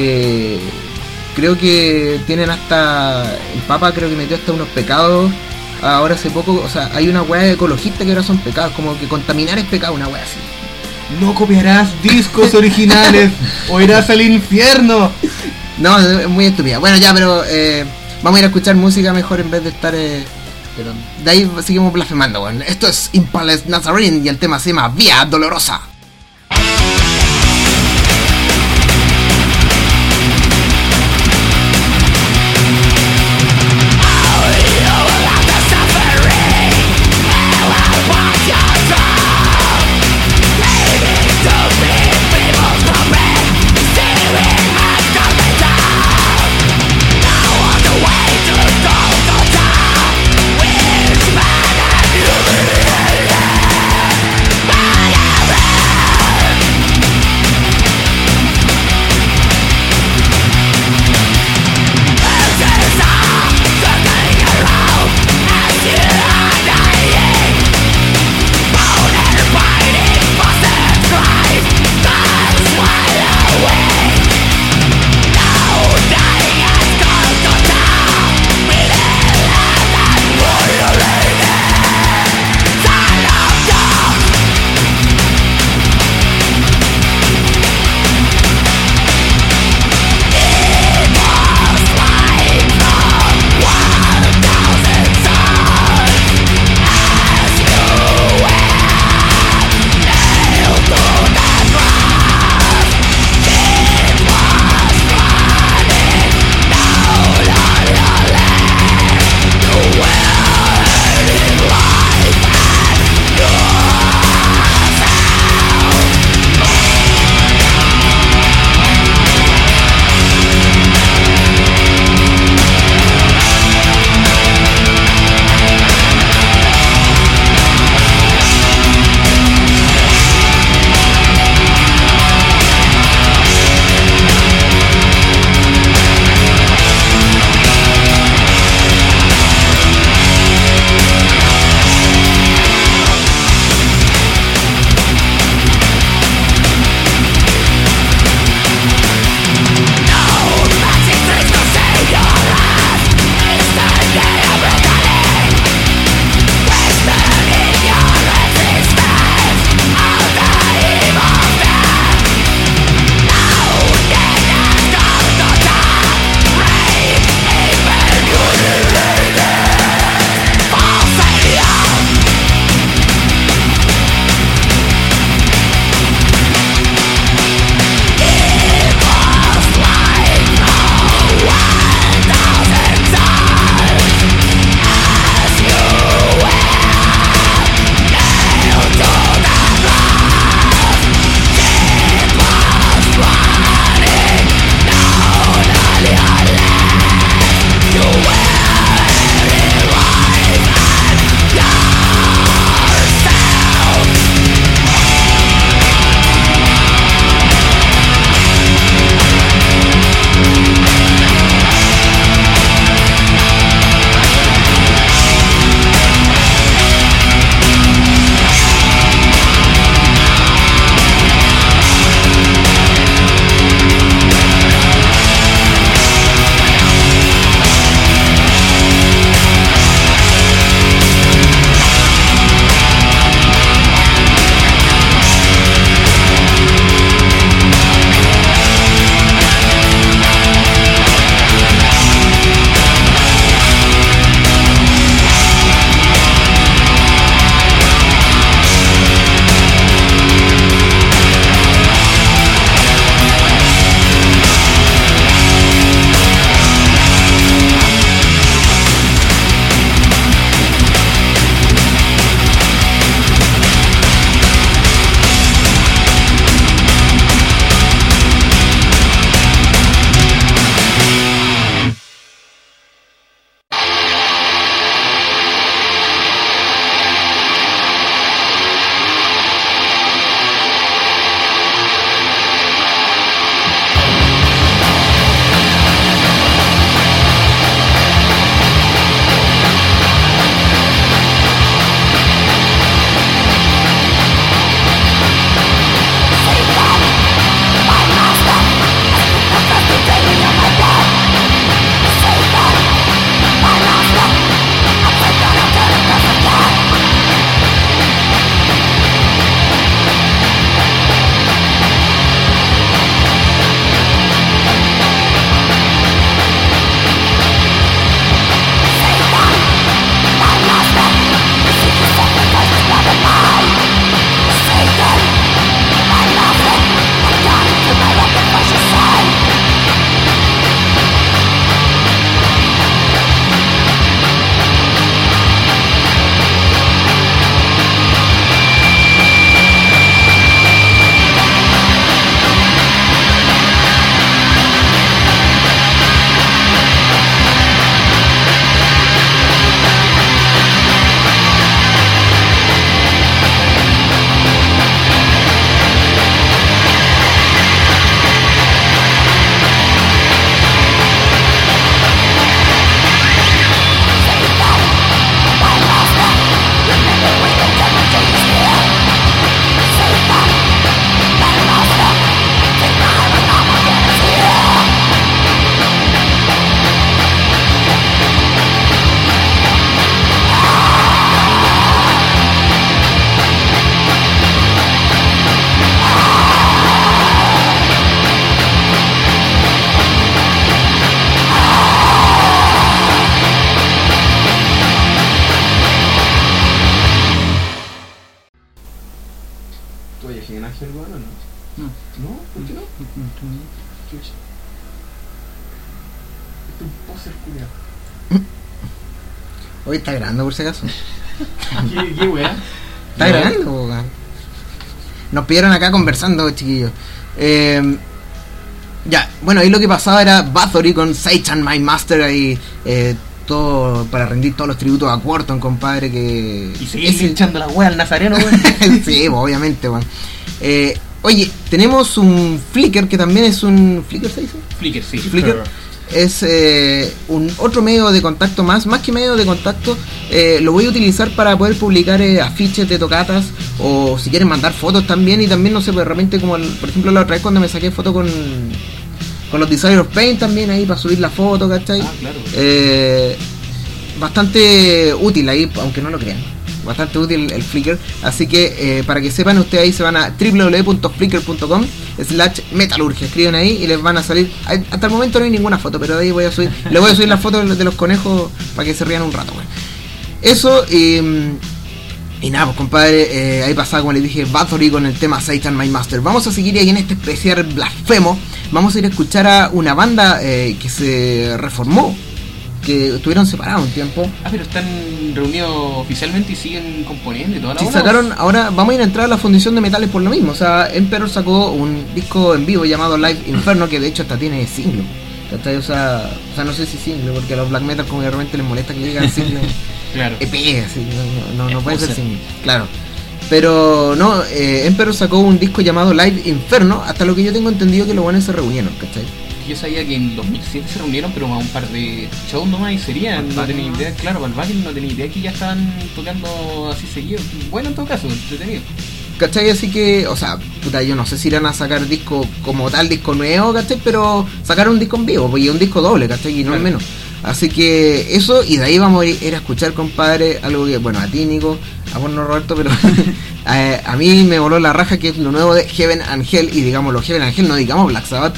creo que tienen hasta... El Papa creo que metió hasta unos pecados ahora hace poco. O sea, hay una weá ecologista que ahora son pecados. Como que contaminar es pecado, una weá así. No copiarás discos originales o irás al infierno. No, es muy estúpida. Bueno, ya, pero vamos a ir a escuchar música mejor en vez de estar... Pero de ahí seguimos blasfemando, weón. Esto es Impaled Nazarene y el tema se llama Vía Dolorosa. Dolorosa. Guardian Angel, weón, o no? No. ¿No? ¿Por qué no? Chucha. Este es un poser culiao. Hoy está grabando por si acaso. ¿Qué weá? Está grabando, weón. Nos pidieron acá conversando, chiquillos. Ya, bueno, ahí lo que pasaba era Bathory con Satan, My Master, ahí todo para rendir todos los tributos a Quarton, compadre, que... Y seguir echando la wea al nazareno, weón. Sí, pues, obviamente, weón. Oye, tenemos un Flickr, que también es un... ¿Flickr se dice? Flickr, sí. Flickr es un otro medio de contacto más que medio de contacto. Lo voy a utilizar para poder publicar afiches de tocatas, o si quieren mandar fotos también. Y también, no sé, pues de repente, como por ejemplo la otra vez cuando me saqué foto con los Desire of Pain, también ahí para subir la foto, ¿cachai? Ah, claro. Bastante útil ahí, aunque no lo crean. Bastante útil el Flickr. Así que para que sepan, ustedes ahí se van a www.flickr.com/metalurgia, escriben ahí y les van a salir. Hasta el momento no hay ninguna foto, pero de ahí les voy a subir las fotos de los conejos para que se rían un rato, güey. Eso y nada, pues compadre, ahí pasaba, como les dije, Bathory con el tema Satan, My Master. Vamos a seguir ahí en este especial blasfemo. Vamos a ir a escuchar a una banda que se reformó, que estuvieron separados un tiempo. Ah, pero están reunidos oficialmente y siguen componiendo y toda la Sí, bola. sacaron, ahora vamos a ir a entrar a la fundición de metales por lo mismo. O sea, Emperor sacó un disco en vivo llamado Live Inferno, que de hecho hasta tiene single. ¿Cachai? O sea, no sé si single, porque a los black metal como que de repente les molesta que le digan single. Claro. EP, así, no puede ser single, claro. Pero no, Emperor sacó un disco llamado Live Inferno, hasta lo que yo tengo entendido que los buenos se reunieron, ¿cachai? Yo sabía que en 2007 se reunieron, pero a un par de shows nomás y serían. No tenía idea, claro, para el baile no tenía idea que ya estaban tocando así seguido. Bueno, en todo caso, entretenido. ¿Cachai? Así que, o sea, puta, yo no sé si irán a sacar disco como tal, disco nuevo, ¿cachai? Pero sacaron un disco en vivo, pues, y un disco doble, ¿cachai? Y no es menos. Así que eso, y de ahí vamos a ir a escuchar, compadre, algo que, bueno, a ti, Nico, a vos no, Roberto, pero a mí me voló la raja, que es lo nuevo de Heaven and Hell, y digamos, los Heaven and Hell, no digamos Black Sabbath,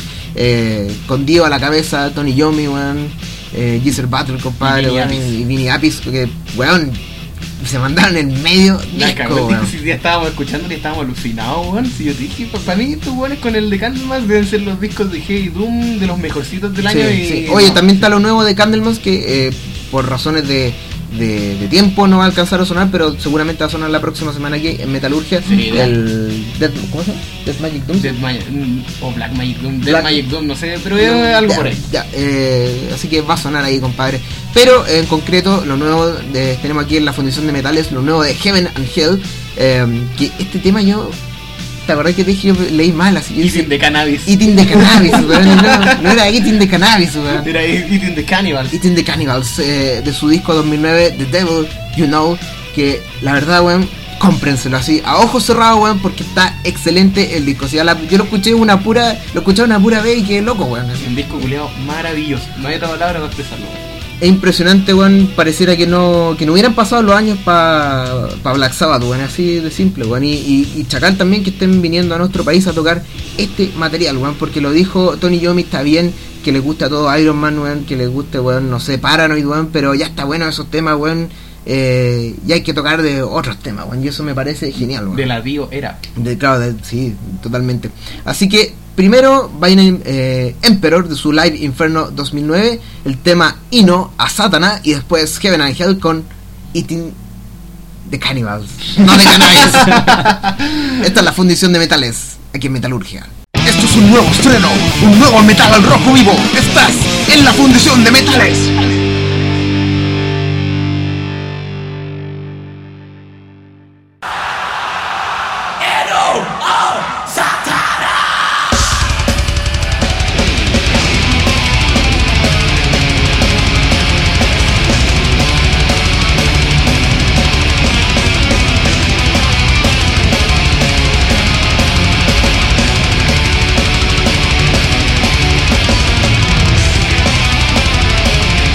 con Dio a la cabeza, Tony Iommi, weón, Geezer Battle, compadre, weón, y Vinny Appice, que, weón, se mandaron en medio disco, weón. Si ya estábamos escuchando y estábamos alucinados, weón. Si yo te dije, para mí estos weones con el de Candlemas deben ser los discos de Heavy Doom de los mejorcitos del año. Y... sí. Oye, también está lo nuevo de Candlemas, que por razones de tiempo no va a alcanzar a sonar, pero seguramente va a sonar la próxima semana aquí en Metalurgia. Sí, el ¿cómo se llama? Death Magic Doom. Death Magic, o Black Magic Doom, Death Magic Doom, no sé, pero es algo por ahí. Ya, así que va a sonar ahí, compadre. Pero en concreto, lo nuevo tenemos aquí en la fundición de metales, lo nuevo de Heaven and Hell, que este tema yo... ¿Te acordás que te dije? Yo leí mal, así que Eating the Cannabis. Eating the Cannabis, weón. No era Eating the Cannabis, weón. Era Eating the Cannibals. Eating the Cannibals, de su disco 2009, The Devil You Know, que la verdad, weón, cómprenselo así, a ojos cerrados, weón, porque está excelente el disco. O sea, yo lo escuché una pura vez y quedé loco, weón. Un disco culiado maravilloso. No hay otra palabra para expresarlo, weón. Es impresionante, weón, pareciera que no hubieran pasado los años para Black Sabbath, weón, así de simple, weón, y Chacal también, que estén viniendo a nuestro país a tocar este material, weón, porque lo dijo Tony Iommi, está bien que les guste a todo Iron Man, weón, que les guste, weón, no sé, Paranoid, weón, pero ya está bueno esos temas, weón, ya hay que tocar de otros temas, weón, y eso me parece genial, weón. De la Dio era. Claro, sí, totalmente. Así que primero vayan Emperor de su Live Inferno 2009, el tema Hino a Satana, y después Heaven and Hell con Eating the Cannibals. No de cannabis. Esta es la fundición de metales aquí en Metalurgia. Esto es un nuevo estreno, un nuevo metal al rojo vivo. Estás en la fundición de metales. Eating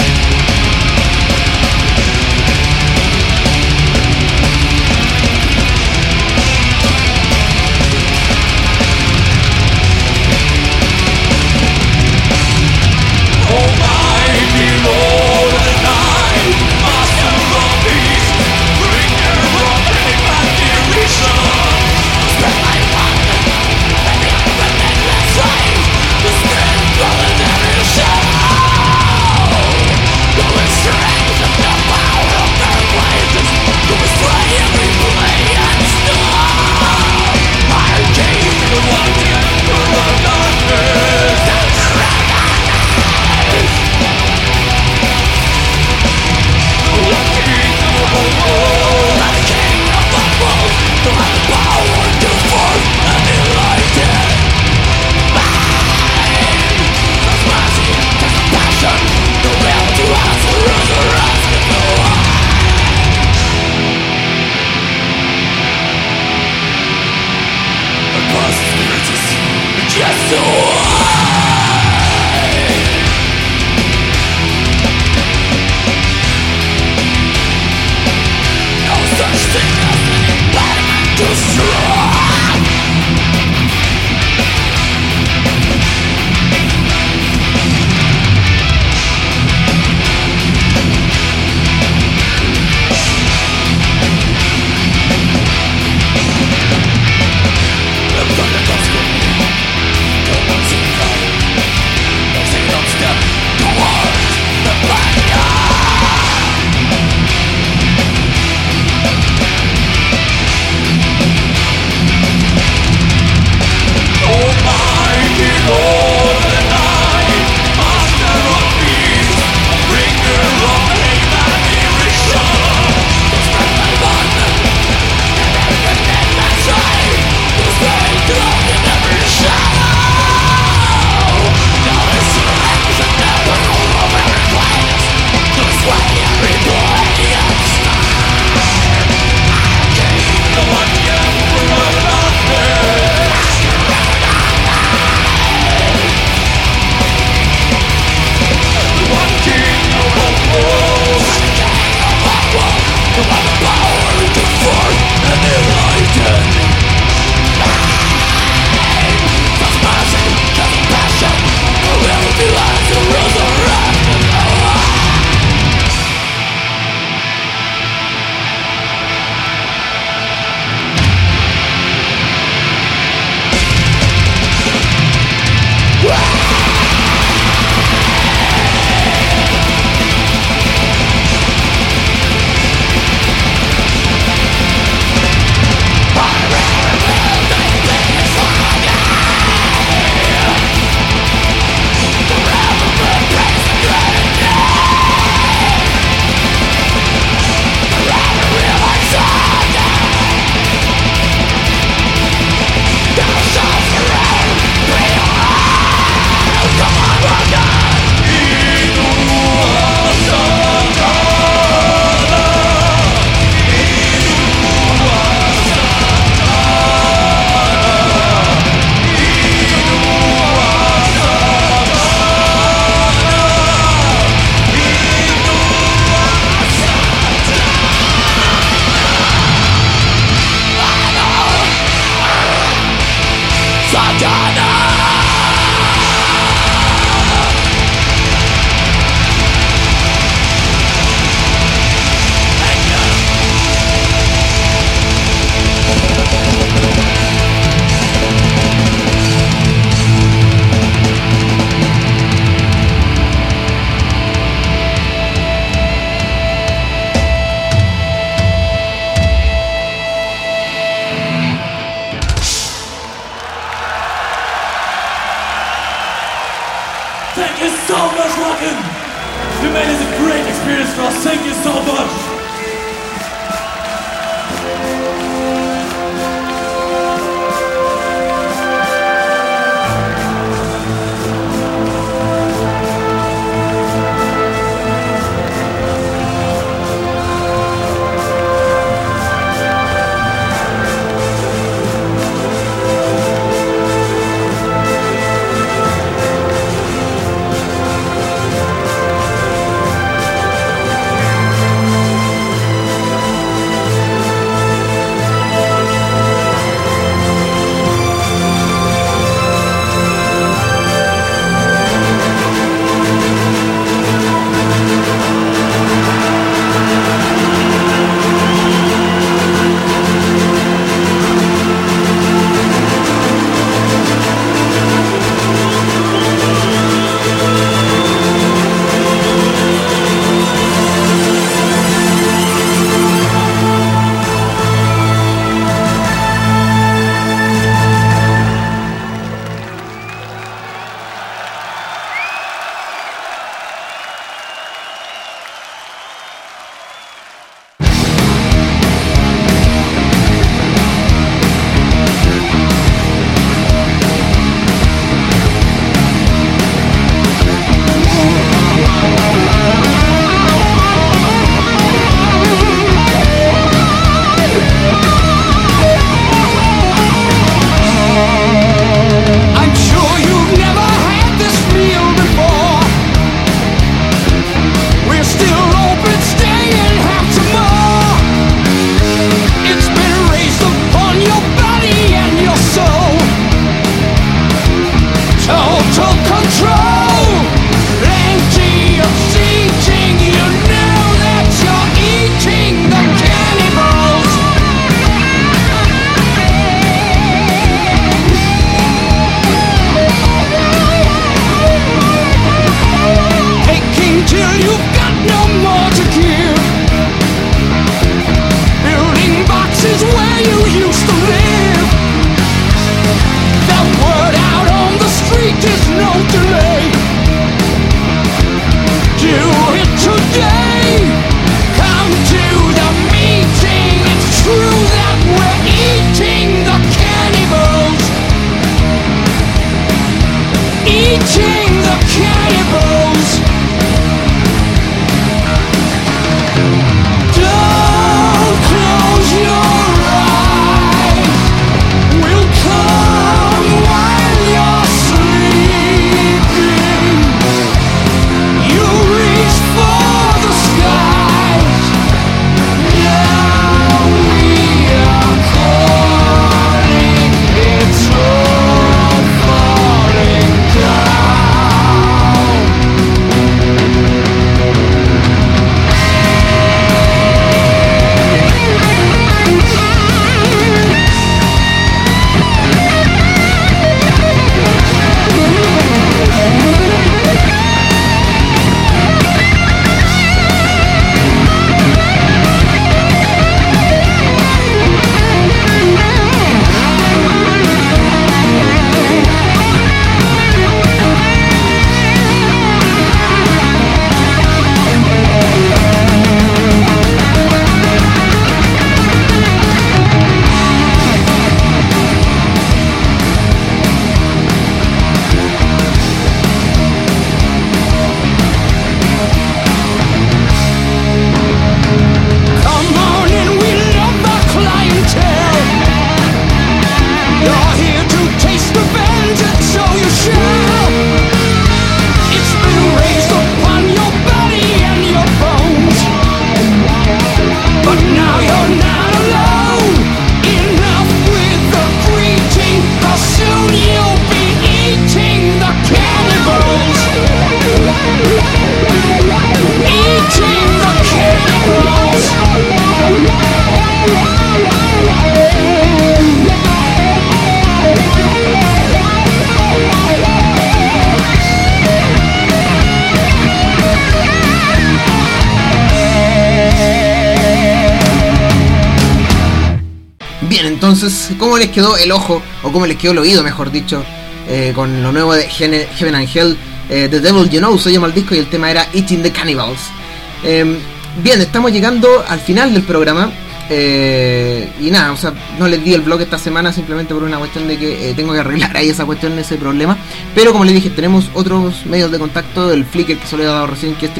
Bien, entonces, ¿cómo les quedó el ojo? O cómo les quedó el oído, mejor dicho, con lo nuevo de Heaven and Hell, The Devil You Know se llama el disco y el tema era Eating the Cannibals. Bien, estamos llegando al final del programa. Y nada, o sea, no les di el blog esta semana simplemente por una cuestión de que tengo que arreglar ahí esa cuestión, ese problema. Pero como les dije, tenemos otros medios de contacto, el Flickr que se lo he dado recién, que es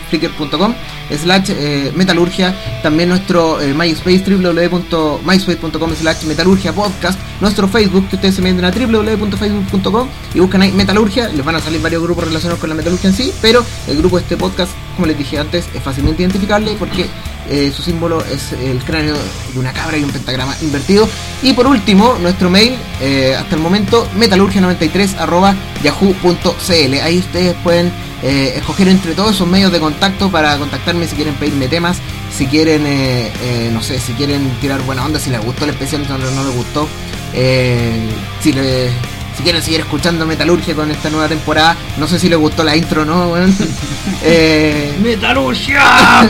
www.flickr.com/metalurgia. También nuestro MySpace, www.myspace.com/metalurgia podcast. Nuestro Facebook, que ustedes se meten a www.facebook.com y buscan ahí Metalurgia. Les van a salir varios grupos relacionados con la metalurgia en sí, pero el grupo de este podcast, como les dije antes, es fácilmente identificable porque su símbolo es el cráneo de una cabra y un pentagrama invertido. Y por último, nuestro mail, hasta el momento, metalurgia93@yahoo.cl. Ahí ustedes pueden escoger entre todos esos medios de contacto para contactarme si quieren pedirme temas, si quieren, no sé, si quieren tirar buena onda, si les gustó el especial, si no les gustó, si quieren seguir escuchando Metalurgia con esta nueva temporada. No sé si les gustó la intro, ¿no? Bueno, ¡Metalurgia!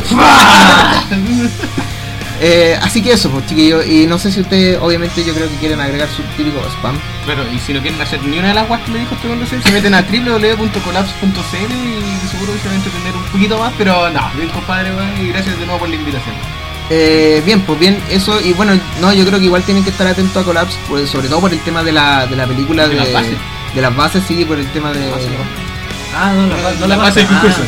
Así que eso, pues, chiquillos. Y no sé si ustedes, obviamente, yo creo que quieren agregar su típico spam. Claro, y si no quieren hacer ni una de las guas que le dijo este conductor, se meten a www.collapse.cl y seguro que se van a entretener un poquito más. Pero no, bien compadre, y gracias de nuevo por la invitación. Bien, pues bien, eso. Y bueno, no, yo creo que igual tienen que estar atentos a Collapse, pues, sobre todo por el tema de la película de las bases, sí, por el tema de... no la base del concurso.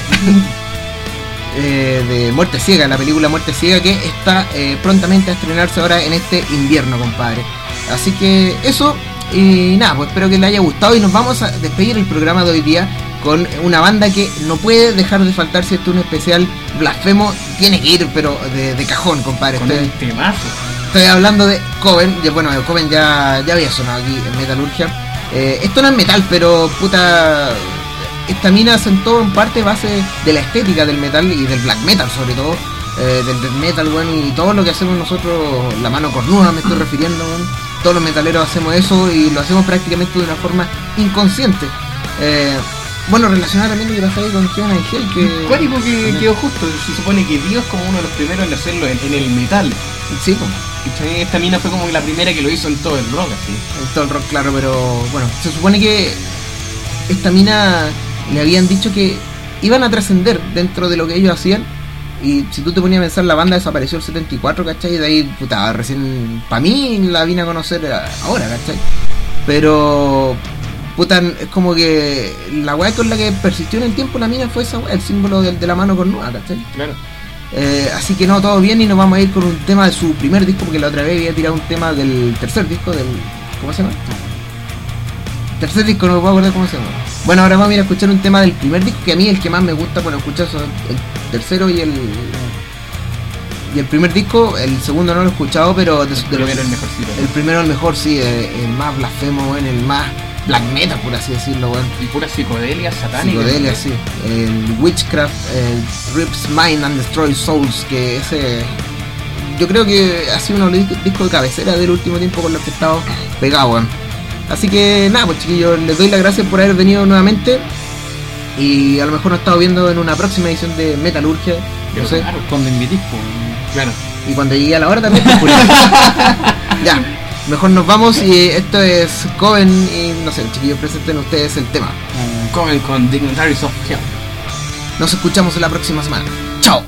De Muerte Ciega, la película Muerte Ciega, que está prontamente a estrenarse ahora en este invierno, compadre. Así que eso, y nada, pues espero que les haya gustado y nos vamos a despedir el programa de hoy día con una banda que no puede dejar de faltar. Si esto es un especial blasfemo, tiene que ir, pero de cajón, compadre. Con un temazo. Estoy hablando de Coven. Bueno, Coven ya había sonado aquí en Metalurgia. Esto no es metal, pero puta, esta mina sentó en parte base de la estética del metal y del black metal, sobre todo, del death metal, bueno, y todo lo que hacemos nosotros, la mano cornuda me estoy refiriendo, bueno. Todos los metaleros hacemos eso y lo hacemos prácticamente de una forma inconsciente. Bueno, relacionado también lo que pasa ahí con Heaven and Hell, que... Cuático que quedó justo. Se supone que Dios como uno de los primeros en hacerlo en el metal. Sí, pues. Esta mina fue como la primera que lo hizo en todo el rock, así. En todo el rock, claro, pero bueno, se supone que esta mina le habían dicho que iban a trascender dentro de lo que ellos hacían. Y si tú te ponías a pensar, la banda desapareció el 74, ¿cachai? Y de ahí, puta, recién, para mí la vine a conocer ahora, ¿cachai? Pero... puta, es como que la weá con la que persistió en el tiempo la mina fue esa weá, el símbolo de la mano cornuda, ¿cachai? Claro. Así que no, todo bien, y nos vamos a ir con un tema de su primer disco, porque la otra vez había tirado un tema del tercer disco, del... ¿cómo se llama? Tercer disco, no me puedo acordar cómo se llama. Bueno, ahora vamos a ir a escuchar un tema del primer disco, que a mí el que más me gusta, bueno, escuchar son el tercero y el primer disco. El segundo no lo he escuchado, pero el primero es el mejorcito. El primero es el mejor, sí, el más blasfemo, el más black metal, por así decirlo, weón. Y pura psicodelia satánica. Psicodelia, sí. El Witchcraft, Rips Mind and Destroy Souls, que ese... yo creo que ha sido uno de los discos de cabecera del último tiempo con los que he estado pegado, weón. Así que nada, pues chiquillos, les doy las gracias por haber venido nuevamente. Y a lo mejor nos estamos viendo en una próxima edición de Metalurgia. No sé. Claro, cuando invitís, pues. Claro. Y cuando llegue a la hora también, pues, ya. Mejor nos vamos, y esto es Coven y no sé, chiquillos, presenten ustedes el tema. Coven con Dignitaries of Hell. Nos escuchamos en la próxima semana. Chao.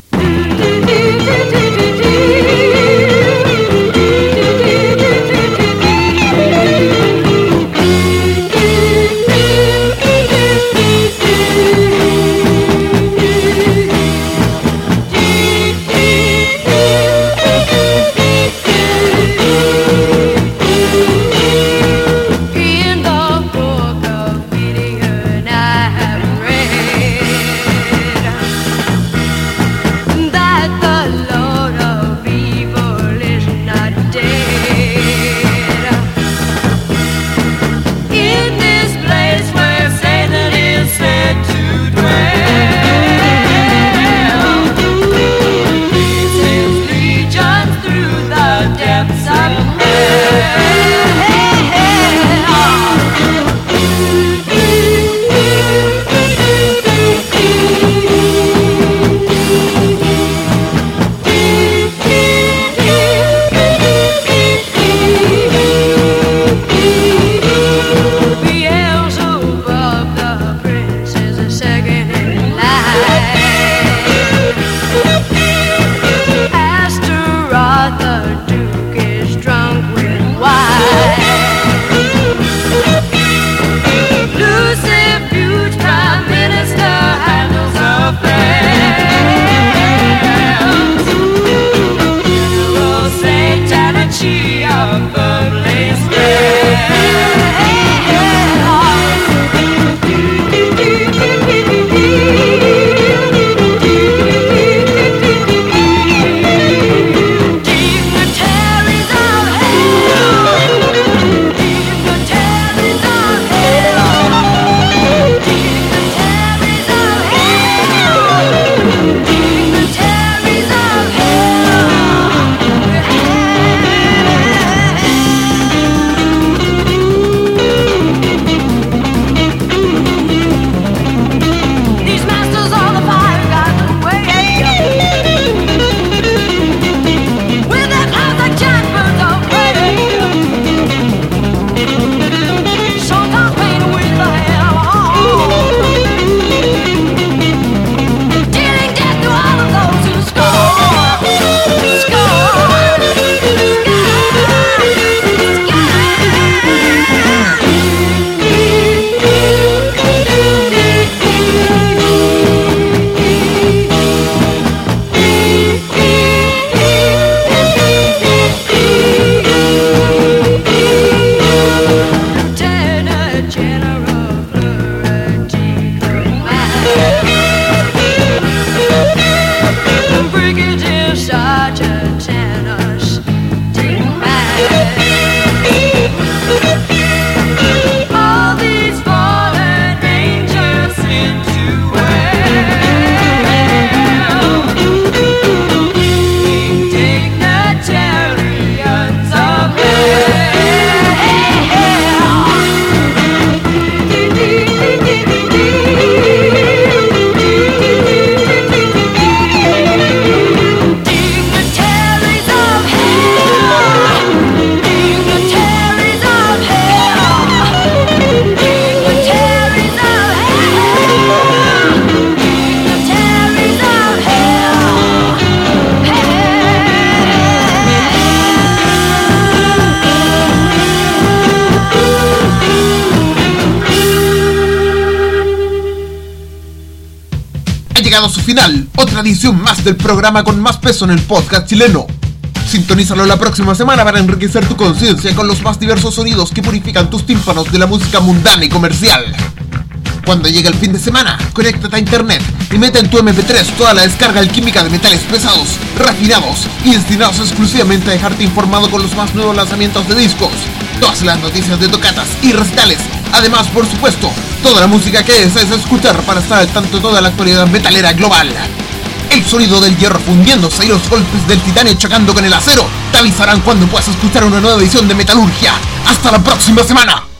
final, otra edición más del programa con más peso en el podcast chileno. Sintonízalo la próxima semana para enriquecer tu conciencia con los más diversos sonidos que purifican tus tímpanos de la música mundana y comercial. Cuando llegue el fin de semana, conéctate a internet y mete en tu MP3 toda la descarga alquímica de metales pesados, refinados y destinados exclusivamente a dejarte informado con los más nuevos lanzamientos de discos, todas las noticias de tocatas y recitales. Además, por supuesto, toda la música que desees escuchar para estar al tanto de toda la actualidad metalera global. El sonido del hierro fundiéndose y los golpes del titanio chocando con el acero te avisarán cuando puedas escuchar una nueva edición de Metalurgia. ¡Hasta la próxima semana!